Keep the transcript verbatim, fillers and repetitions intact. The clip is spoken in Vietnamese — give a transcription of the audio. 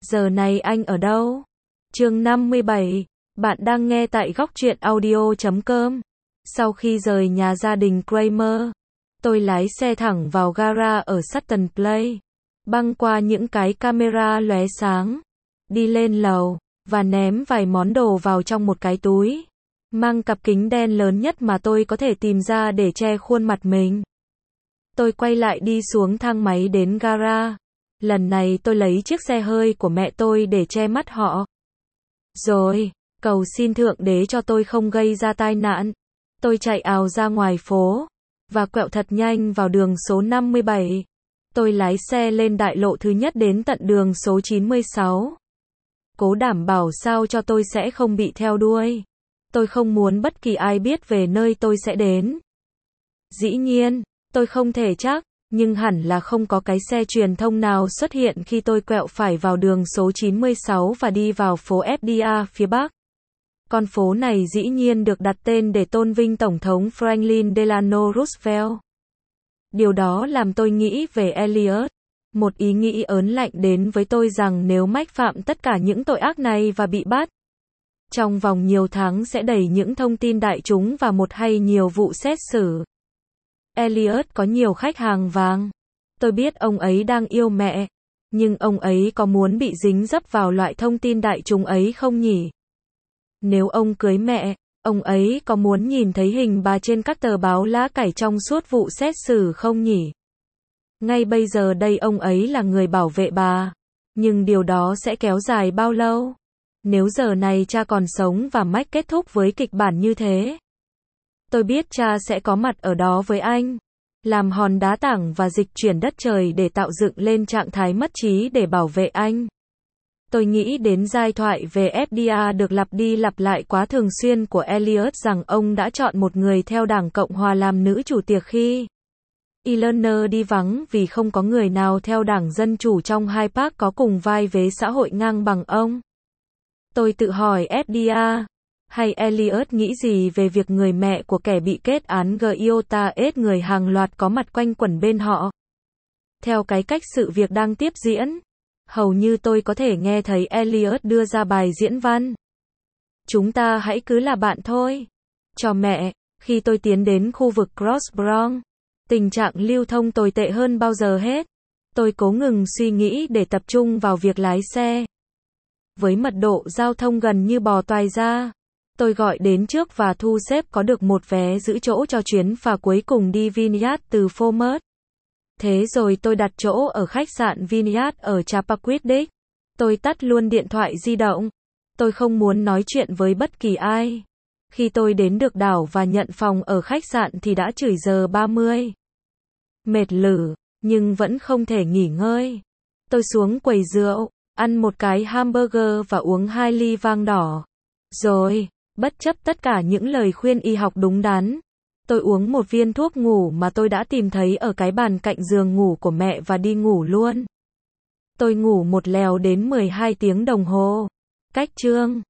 Giờ này anh ở đâu? Chương năm mươi bảy. Bạn đang nghe tại góc truyện audio chấm com. Sau khi rời nhà gia đình Kramer, tôi lái xe thẳng vào gara ở Sutton Place, băng qua những cái camera lóe sáng, đi lên lầu, và ném vài món đồ vào trong một cái túi. Mang cặp kính đen lớn nhất mà tôi có thể tìm ra để che khuôn mặt mình. Tôi quay lại đi xuống thang máy đến gara. Lần này tôi lấy chiếc xe hơi của mẹ tôi để che mắt họ. Rồi, cầu xin Thượng Đế cho tôi không gây ra tai nạn. Tôi chạy ào ra ngoài phố, và quẹo thật nhanh vào đường số năm mươi bảy. Tôi lái xe lên đại lộ thứ nhất đến tận đường số chín mươi sáu. Cố đảm bảo sao cho tôi sẽ không bị theo đuôi. Tôi không muốn bất kỳ ai biết về nơi tôi sẽ đến. Dĩ nhiên, tôi không thể chắc, nhưng hẳn là không có cái xe truyền thông nào xuất hiện khi tôi quẹo phải vào đường số chín mươi sáu và đi vào phố ép đê a phía Bắc. Con phố này dĩ nhiên được đặt tên để tôn vinh Tổng thống Franklin Delano Roosevelt. Điều đó làm tôi nghĩ về Elliot. Một ý nghĩ ớn lạnh đến với tôi rằng nếu Mike phạm tất cả những tội ác này và bị bắt, trong vòng nhiều tháng sẽ đẩy những thông tin đại chúng vào một hay nhiều vụ xét xử. Elliot có nhiều khách hàng vàng. Tôi biết ông ấy đang yêu mẹ, nhưng ông ấy có muốn bị dính dấp vào loại thông tin đại chúng ấy không nhỉ? Nếu ông cưới mẹ, ông ấy có muốn nhìn thấy hình bà trên các tờ báo lá cải trong suốt vụ xét xử không nhỉ? Ngay bây giờ đây ông ấy là người bảo vệ bà, nhưng điều đó sẽ kéo dài bao lâu? Nếu giờ này cha còn sống và Mike kết thúc với kịch bản như thế, tôi biết cha sẽ có mặt ở đó với anh, làm hòn đá tảng và dịch chuyển đất trời để tạo dựng lên trạng thái mất trí để bảo vệ anh. Tôi nghĩ đến giai thoại về ép đê a được lặp đi lặp lại quá thường xuyên của Elliot rằng ông đã chọn một người theo Đảng Cộng Hòa làm nữ chủ tiệc khi Eleanor đi vắng vì không có người nào theo Đảng Dân Chủ trong Hyde Park có cùng vai vế xã hội ngang bằng ông. Tôi tự hỏi ép đê a hay Elliot nghĩ gì về việc người mẹ của kẻ bị kết án Giota ết người hàng loạt có mặt quanh quẩn bên họ. Theo cái cách sự việc đang tiếp diễn, hầu như tôi có thể nghe thấy Elliot đưa ra bài diễn văn. Chúng ta hãy cứ là bạn thôi. Cho mẹ, khi tôi tiến đến khu vực Cross Bronx, tình trạng lưu thông tồi tệ hơn bao giờ hết. Tôi cố ngừng suy nghĩ để tập trung vào việc lái xe. Với mật độ giao thông gần như bò toài ra, tôi gọi đến trước và thu xếp có được một vé giữ chỗ cho chuyến phà cuối cùng đi Vineyard từ Falmouth. Thế rồi tôi đặt chỗ ở khách sạn Vineyard ở Chappaquiddick. Tôi tắt luôn điện thoại di động. Tôi không muốn nói chuyện với bất kỳ ai. Khi tôi đến được đảo và nhận phòng ở khách sạn thì đã chửi giờ ba mươi. Mệt lử, nhưng vẫn không thể nghỉ ngơi. Tôi xuống quầy rượu, ăn một cái hamburger và uống hai ly vang đỏ. Rồi, bất chấp tất cả những lời khuyên y học đúng đắn, tôi uống một viên thuốc ngủ mà tôi đã tìm thấy ở cái bàn cạnh giường ngủ của mẹ và đi ngủ luôn. Tôi ngủ một lèo đến mười hai tiếng đồng hồ. Cách chương